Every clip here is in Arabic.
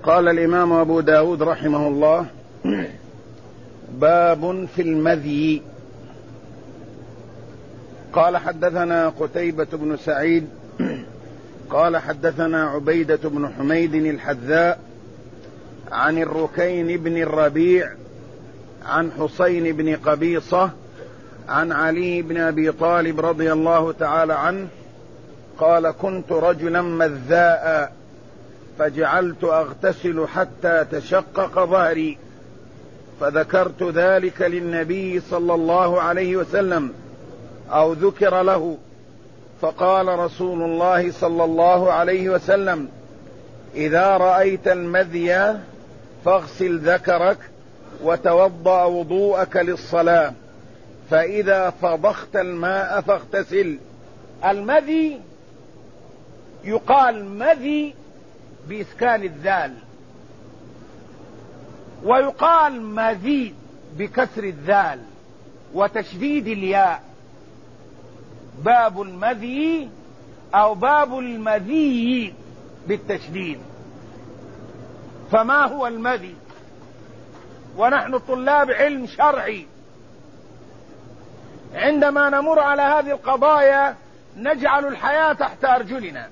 قال الإمام أبو داود رحمه الله: باب في المذي. قال: حدثنا قتيبة بن سعيد قال: حدثنا عبيدة بن حميد الحذاء عن الركين بن الربيع عن حسين بن قبيصة عن علي بن أبي طالب رضي الله تعالى عنه قال: كنت رجلا مذاء فجعلت أغتسل حتى تشقق ظهري، فذكرت ذلك للنبي صلى الله عليه وسلم أو ذكر له، فقال رسول الله صلى الله عليه وسلم: إذا رأيت المذي فاغسل ذكرك وتوضأ وضوءك للصلاة، فإذا فضخت الماء فاغتسل. المذي يقال مذي بإسكان الذال، ويقال مذي بكسر الذال وتشديد الياء. باب المذي أو باب المذي بالتشديد. فما هو المذي؟ ونحن طلاب علم شرعي عندما نمر على هذه القضايا نجعل الحياة تحت أرجلنا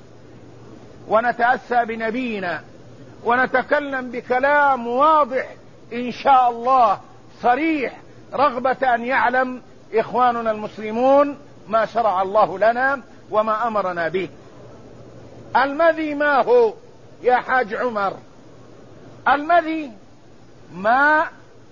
ونتأسى بنبينا ونتكلم بكلام واضح إن شاء الله صريح، رغبة أن يعلم إخواننا المسلمون ما شرع الله لنا وما أمرنا به. المذي ما هو يا حاج عمر؟ المذي ماء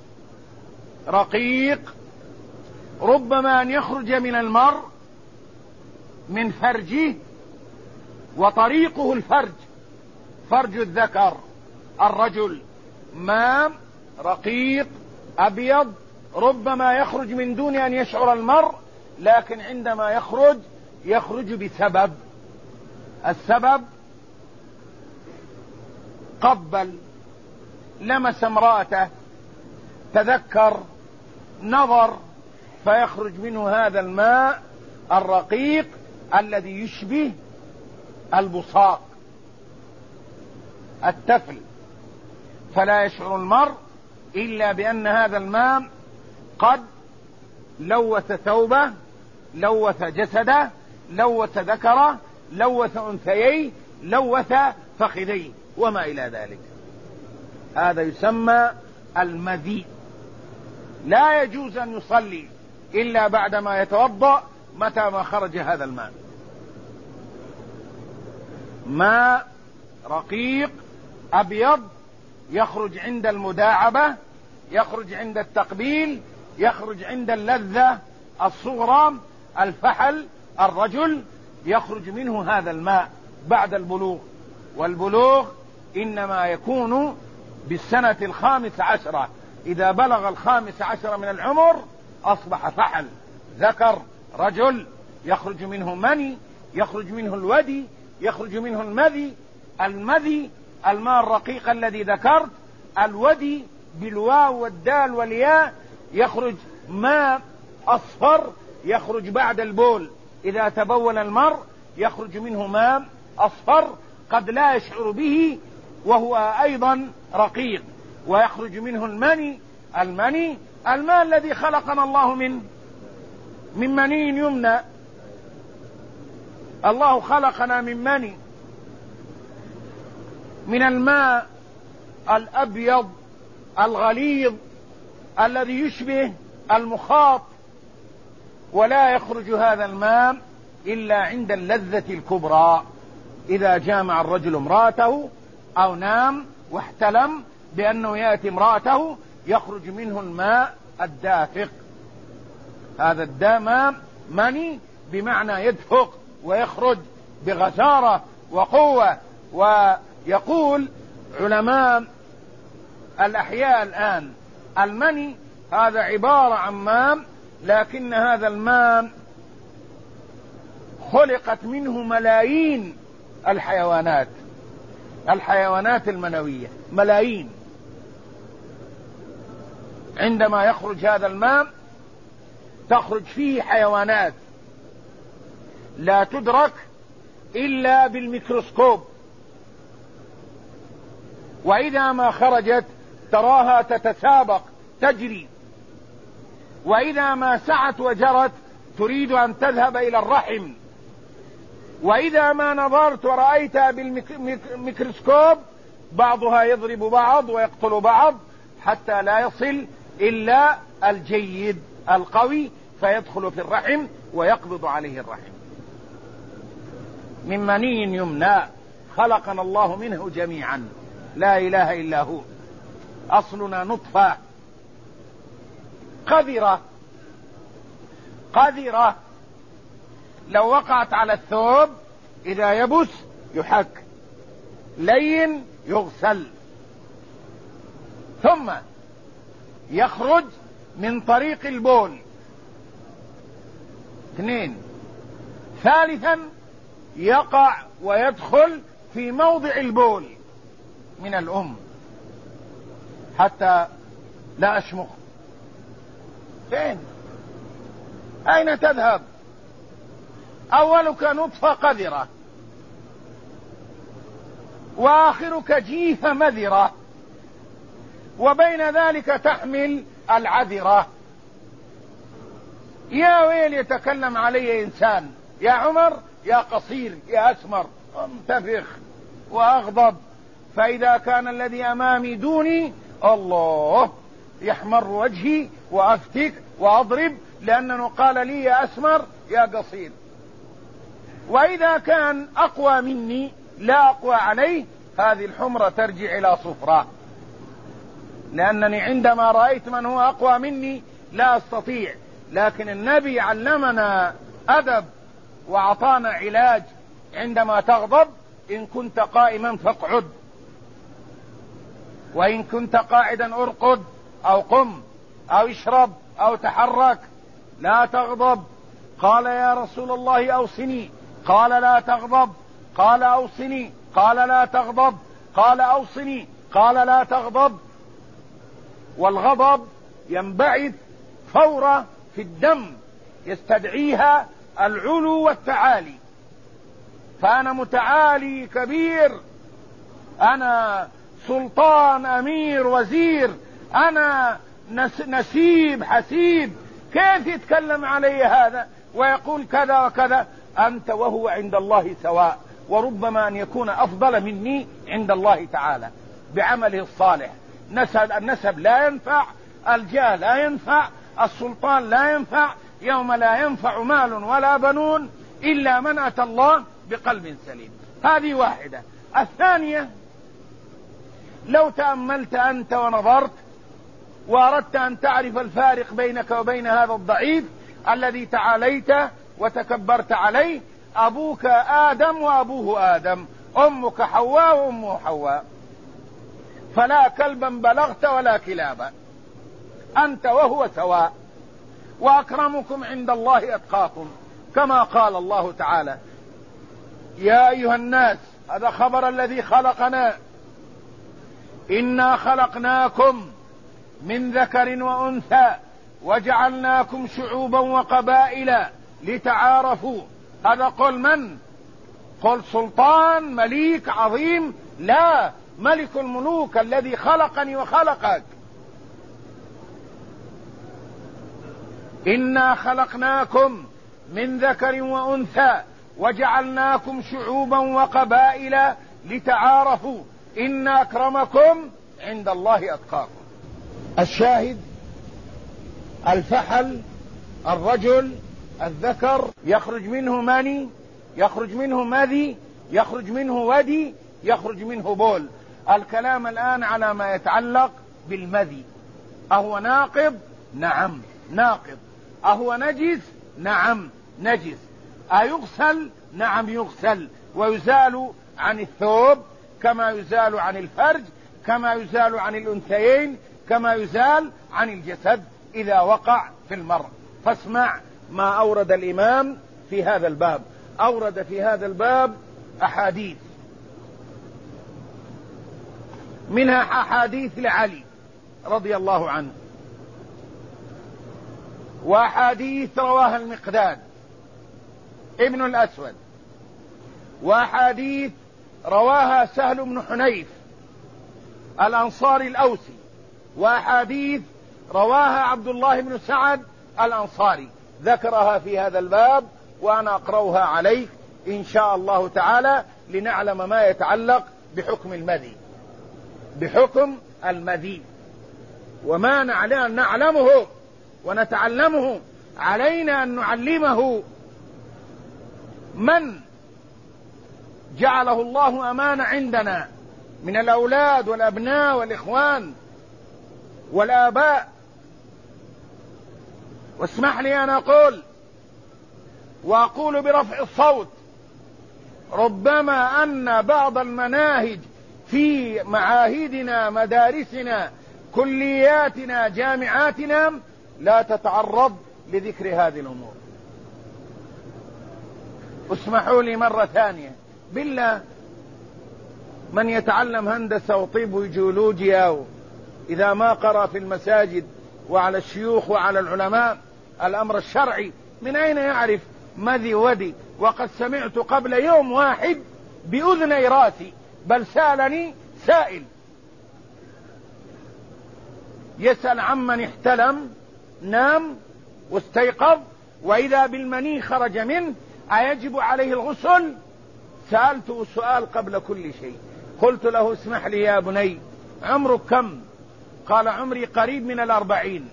رقيق ربما أن يخرج من المرء من فرجه، وطريقه الفرج، فرج الذكر الرجل، ماء رقيق أبيض ربما يخرج من دون أن يشعر المرء، لكن عندما يخرج بسبب. السبب قبل، لمس امرأته، تذكر، نظر، فيخرج منه هذا الماء الرقيق الذي يشبه البصاق، التفل، فلا يشعر المرء إلا بأن هذا الماء قد لوث ثوبه، لوث جسده، لوث ذكره، لوث أنثييه، لوث فخذيه وما إلى ذلك. هذا يسمى المذي. لا يجوز أن يصلي إلا بعدما يتوضأ متى ما خرج هذا الماء. ماء رقيق أبيض يخرج عند المداعبة، يخرج عند التقبيل، يخرج عند اللذة الصغرى، الفحل، الرجل، يخرج منه هذا الماء بعد البلوغ. والبلوغ إنما يكون بالسنة 15. إذا بلغ 15 من العمر أصبح فحل، ذكر، رجل، يخرج منه مني، يخرج منه الودي، يخرج منه المذي. المذي الماء الرقيق الذي ذكرت. الودي بالواو والدال والياء يخرج ماء أصفر، يخرج بعد البول. إذا تبول المرء يخرج منه ماء أصفر قد لا يشعر به وهو أيضا رقيق. ويخرج منه المني. المني الماء الذي خلقنا الله من مني يمنى. الله خلقنا من مني، من الماء الأبيض الغليظ الذي يشبه المخاط، ولا يخرج هذا الماء إلا عند اللذة الكبرى، إذا جامع الرجل امرأته أو نام واحتلم بأنه يأتي امرأته يخرج منه الماء الدافق. هذا الدم مني بمعنى يدفق ويخرج بغزارة وقوة. ويقول علماء الأحياء الآن المني هذا عبارة عن ماء، لكن هذا الماء خلقت منه ملايين الحيوانات المنوية، ملايين. عندما يخرج هذا الماء تخرج فيه حيوانات لا تدرك إلا بالميكروسكوب. وإذا ما خرجت تراها تتسابق تجري، وإذا ما سعت وجرت تريد أن تذهب إلى الرحم، وإذا ما نظرت ورأيتها بالميكروسكوب بعضها يضرب بعض ويقتل بعض حتى لا يصل إلا الجيد القوي فيدخل في الرحم ويقبض عليه الرحم. من مني يمنى خلقنا الله منه جميعا لا إله إلا هو، أصلنا نطفة قذرة لو وقعت على الثوب إذا يبس يحك، لين يغسل، ثم يخرج من طريق البول. 2. ثالثا يقع ويدخل في موضع البول من الأم حتى لا أشمخ. فين؟ أين تذهب؟ أولك نطفة قذرة، وآخرك جيفة مذرة، وبين ذلك تحمل العذرة. يا ويل يتكلم علي إنسان، يا عمر يا قصير يا أسمر، انتفخ وأغضب. فإذا كان الذي أمامي دوني الله يحمر وجهي وأفتك وأضرب لأنه قال لي يا أسمر يا قصير. وإذا كان أقوى مني لا أقوى عليه هذه الحمرة ترجع إلى صفرة، لأنني عندما رأيت من هو أقوى مني لا أستطيع. لكن النبي علمنا أدب وأعطانا علاج. عندما تغضب إن كنت قائما فاقعد، وإن كنت قاعدا ارقد أو قم أو اشرب أو تحرك، لا تغضب. قال يا رسول الله أوصني، قال لا تغضب، قال أوصني، قال لا تغضب، قال أوصني، قال لا تغضب. والغضب ينبعث فورا في الدم يستدعيها العلو والتعالي. فأنا متعالي كبير، أنا سلطان أمير وزير، أنا نسيب حسيب، كيف يتكلم علي هذا ويقول كذا وكذا؟ أنت وهو عند الله سواء، وربما أن يكون أفضل مني عند الله تعالى بعمله الصالح. النسب لا ينفع، الجاه لا ينفع، السلطان لا ينفع، يوم لا ينفع مال ولا بنون إلا من أتى الله بقلب سليم. هذه واحدة. الثانية، لو تأملت أنت ونظرت وأردت أن تعرف الفارق بينك وبين هذا الضعيف الذي تعاليت وتكبرت عليه، أبوك آدم وأبوه آدم، أمك حواء وأمه حواء، فلا كلبا بلغت ولا كلابا، أنت وهو سواء. وأكرمكم عند الله أتقاكم، كما قال الله تعالى يا أيها الناس، هذا خبر الذي خلقنا، إنا خلقناكم من ذكر وأنثى وجعلناكم شعوبا وقبائل لتعارفوا. هذا قول من؟ قول سلطان مليك عظيم؟ لا، ملك الملوك الذي خلقني وخلقك. إنا خلقناكم من ذكر وأنثى وجعلناكم شعوبا وقبائل لتعارفوا إن أكرمكم عند الله أتقاكم. الشاهد، الفحل الرجل الذكر يخرج منه مني، يخرج منه مذي، يخرج منه ودي، يخرج منه بول. الكلام الآن على ما يتعلق بالمذي. أهو ناقض؟ نعم ناقض. أهو نجس؟ نعم نجس. أيغسل؟ نعم يغسل، ويزال عن الثوب كما يزال عن الفرج، كما يزال عن الأنثيين، كما يزال عن الجسد إذا وقع في المرء. فاسمع ما أورد الإمام في هذا الباب. أورد في هذا الباب أحاديث، منها أحاديث لعلي رضي الله عنه، وأحاديث رواها المقداد ابن الأسود، وأحاديث رواها سهل بن حنيف، الأنصاري الأوسي، وأحاديث رواها عبد الله بن سعد الأنصاري ذكرها في هذا الباب، وأنا أقرأها عليك إن شاء الله تعالى لنعلم ما يتعلق بحكم المذي، بحكم المذي، وما نعلمه ونتعلمه علينا أن نعلمه من جعله الله أمانة عندنا من الأولاد والأبناء والإخوان والآباء. واسمح لي أن أقول، وأقول برفع الصوت، ربما أن بعض المناهج في معاهدنا مدارسنا كلياتنا جامعاتنا لا تتعرض لذكر هذه الأمور. اسمحوا لي مرة ثانية بالله، من يتعلم هندسة وطب وجيولوجيا إذا ما قرأ في المساجد وعلى الشيوخ وعلى العلماء الأمر الشرعي من أين يعرف مذي ودي؟ وقد سمعت قبل يوم واحد بأذني راسي، بل سألني سائل يسأل عمن احتلم نام واستيقظ وإذا بالمني خرج منه أيجب عليه الغسل؟ سألته سؤال قبل كل شيء، قلت له اسمح لي يا بني عمرك كم؟ قال عمري قريب من 40،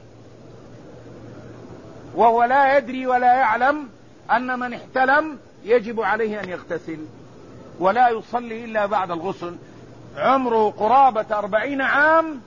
وهو لا يدري ولا يعلم أن من احتلم يجب عليه أن يغتسل ولا يصلي إلا بعد الغسل. عمره قرابة 40 عام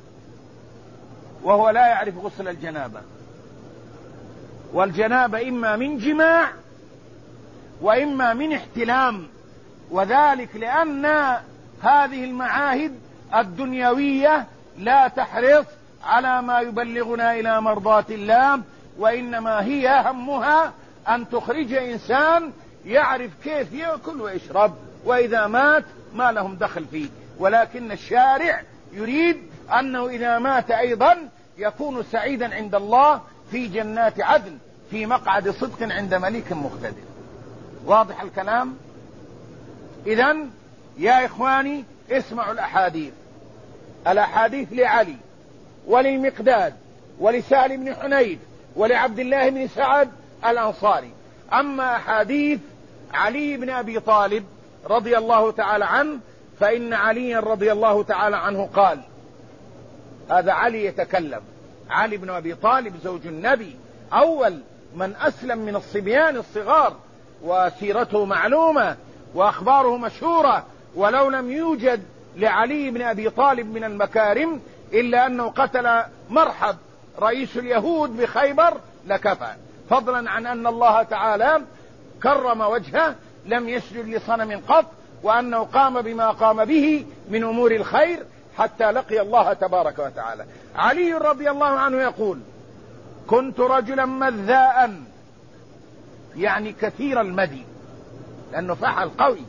وهو لا يعرف غسل الجنابة، والجنابة إما من جماع وإما من احتلام، وذلك لأن هذه المعاهد الدنيوية لا تحرص على ما يبلغنا إلى مرضاة الله، وإنما هي همها أن تخرج إنسان يعرف كيف يأكل ويشرب، وإذا مات ما لهم دخل فيه. ولكن الشارع يريد أنه إذا مات أيضا يكون سعيدا عند الله في جنات عدن في مقعد صدق عند مليك مقتدر. واضح الكلام؟ إذن يا إخواني اسمعوا الأحاديث لعلي وللمقداد ولسهل بن حنيف ولعبد الله بن سعد الأنصاري. أما أحاديث علي بن أبي طالب رضي الله تعالى عنه فإن علي رضي الله تعالى عنه قال، هذا علي يتكلم، علي بن أبي طالب زوج النبي أول من أسلم من الصبيان الصغار، وسيرته معلومة وأخباره مشهورة، ولو لم يوجد لعلي بن أبي طالب من المكارم إلا أنه قتل مرحب رئيس اليهود بخيبر لكفى، فضلا عن أن الله تعالى كرم وجهه لم يسجد لصنم قط، وأنه قام بما قام به من أمور الخير حتى لقي الله تبارك وتعالى. علي رضي الله عنه يقول: كنت رجلا مذاء، يعني كثير المدي، لأنه فحل قوي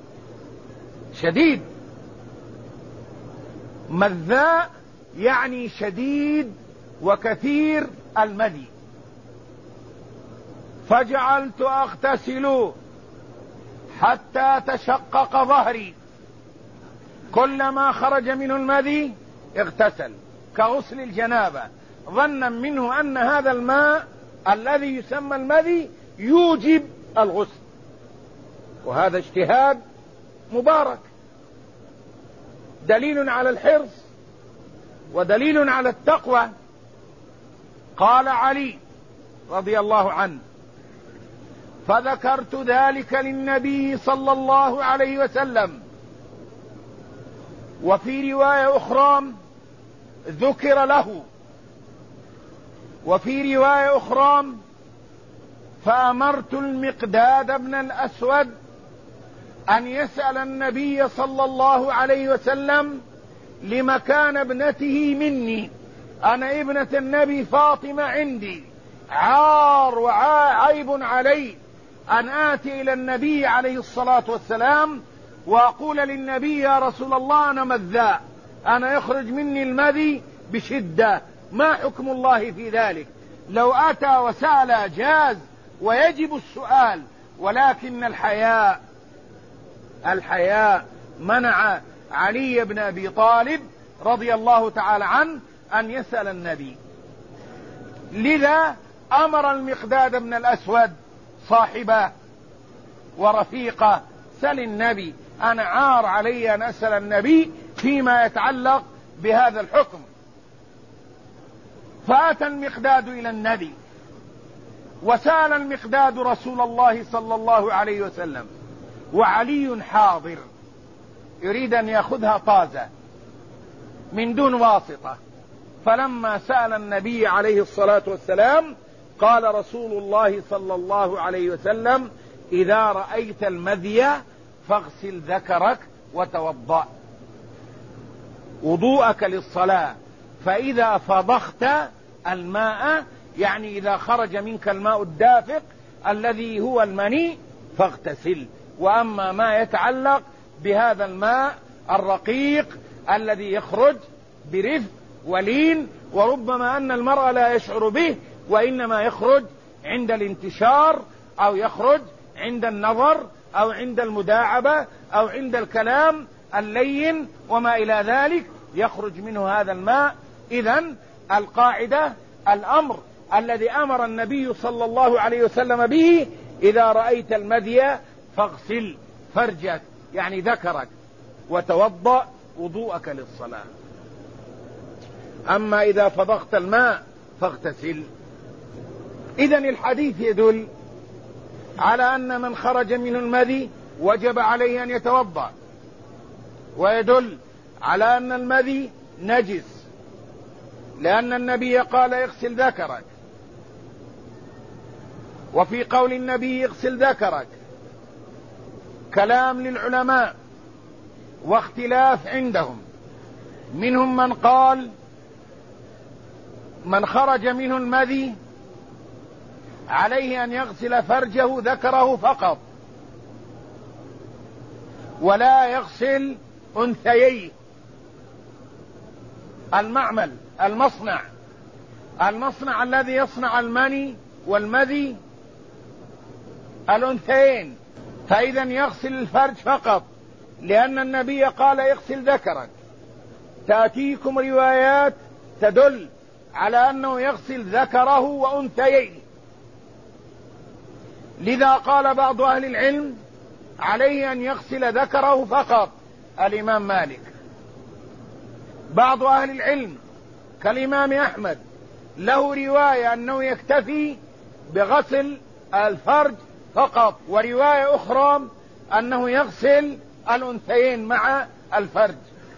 شديد. مذاء يعني شديد وكثير المدي. فجعلت أغتسل حتى تشقق ظهري، كلما خرج منه المذي اغتسل كغسل الجنابة، ظنا منه أن هذا الماء الذي يسمى المذي يوجب الغسل، وهذا اجتهاد مبارك، دليل على الحرص ودليل على التقوى. قال علي رضي الله عنه: فذكرت ذلك للنبي صلى الله عليه وسلم. وفي رواية أخرى ذكر له، وفي رواية أخرى: فأمرت المقداد بن الأسود أن يسأل النبي صلى الله عليه وسلم لمكان ابنته مني، أنا ابنة النبي فاطمة عندي عار وعيب علي أن آتي إلى النبي عليه الصلاة والسلام وأقول للنبي: يا رسول الله أنا مذاء، أنا يخرج مني المذي بشدة، ما حكم الله في ذلك؟ لو أتى وسأل جاز ويجب السؤال، ولكن الحياء منع علي بن أبي طالب رضي الله تعالى عنه أن يسأل النبي. لذا أمر المقداد بن الأسود صاحبه ورفيقه: سل النبي، أنا عار علي أن أسأل النبي فيما يتعلق بهذا الحكم. فأتى المقداد إلى النبي وسأل المقداد رسول الله صلى الله عليه وسلم، وعلي حاضر يريد أن يأخذها طازة من دون واسطة. فلما سأل النبي عليه الصلاة والسلام قال رسول الله صلى الله عليه وسلم: إذا رأيت المذي فاغسل ذكرك وتوضأ وضوءك للصلاة، فإذا فضخت الماء، يعني إذا خرج منك الماء الدافق الذي هو المني، فاغتسل. وأما ما يتعلق بهذا الماء الرقيق الذي يخرج برفق ولين، وربما أن المرء لا يشعر به، وإنما يخرج عند الانتشار أو يخرج عند النظر أو عند المداعبة أو عند الكلام اللين وما إلى ذلك، يخرج منه هذا الماء. إذن القاعدة، الأمر الذي أمر النبي صلى الله عليه وسلم به: إذا رأيت المذي فاغسل فرجك، يعني ذكرك، وتوضأ وضوءك للصلاة. أما إذا فضخت الماء فاغتسل. إذن الحديث يدل على أن من خرج منه المذي وجب عليه أن يتوضأ، ويدل على أن المذي نجس، لأن النبي قال: اغسل ذكرك. وفي قول النبي اغسل ذكرك كلام للعلماء واختلاف عندهم، منهم من قال من خرج منه المذي عليه أن يغسل فرجه ذكره فقط، ولا يغسل أنثييه. المصنع الذي يصنع المني والمذي الأنثيين، فإذا يغسل الفرج فقط، لأن النبي قال: اغسل ذكرك. تأتيكم روايات تدل على أنه يغسل ذكره وأنثييه. لذا قال بعض أهل العلم: عليه أن يغسل ذكره فقط، الإمام مالك. بعض أهل العلم كالإمام أحمد له رواية أنه يكتفي بغسل الفرج فقط، ورواية أخرى أنه يغسل الأنثيين مع الفرج.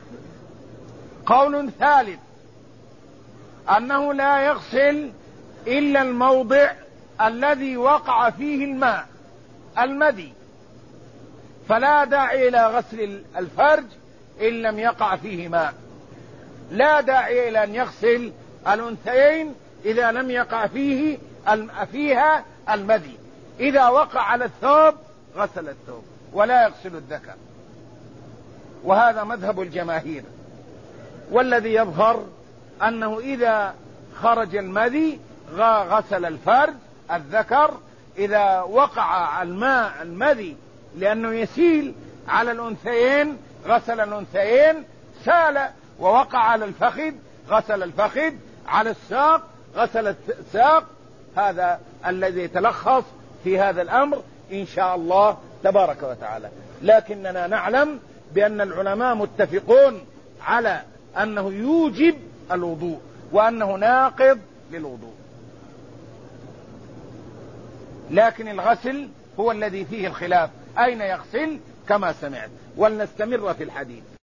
قول ثالث أنه لا يغسل إلا الموضع الذي وقع فيه الماء المذي، فلا داعي إلى غسل الفرج إن لم يقع فيه ماء، لا داعي إلى أن يغسل الأنثيين إذا لم يقع فيها المذي. إذا وقع على الثوب غسل الثوب ولا يغسل الذكر، وهذا مذهب الجماهير. والذي يظهر أنه إذا خرج المذي غسل الفرج الذكر، إذا وقع الماء المذي لأنه يسيل على الأنثيين غسل الأنثيين، سال ووقع على الفخذ غسل الفخذ، على الساق غسل الساق. هذا الذي يتلخص في هذا الأمر إن شاء الله تبارك وتعالى. لكننا نعلم بأن العلماء متفقون على أنه يوجب الوضوء وأنه ناقض للوضوء، لكن الغسل هو الذي فيه الخلاف، أين يغسل كما سمعت. ولنستمر في الحديث.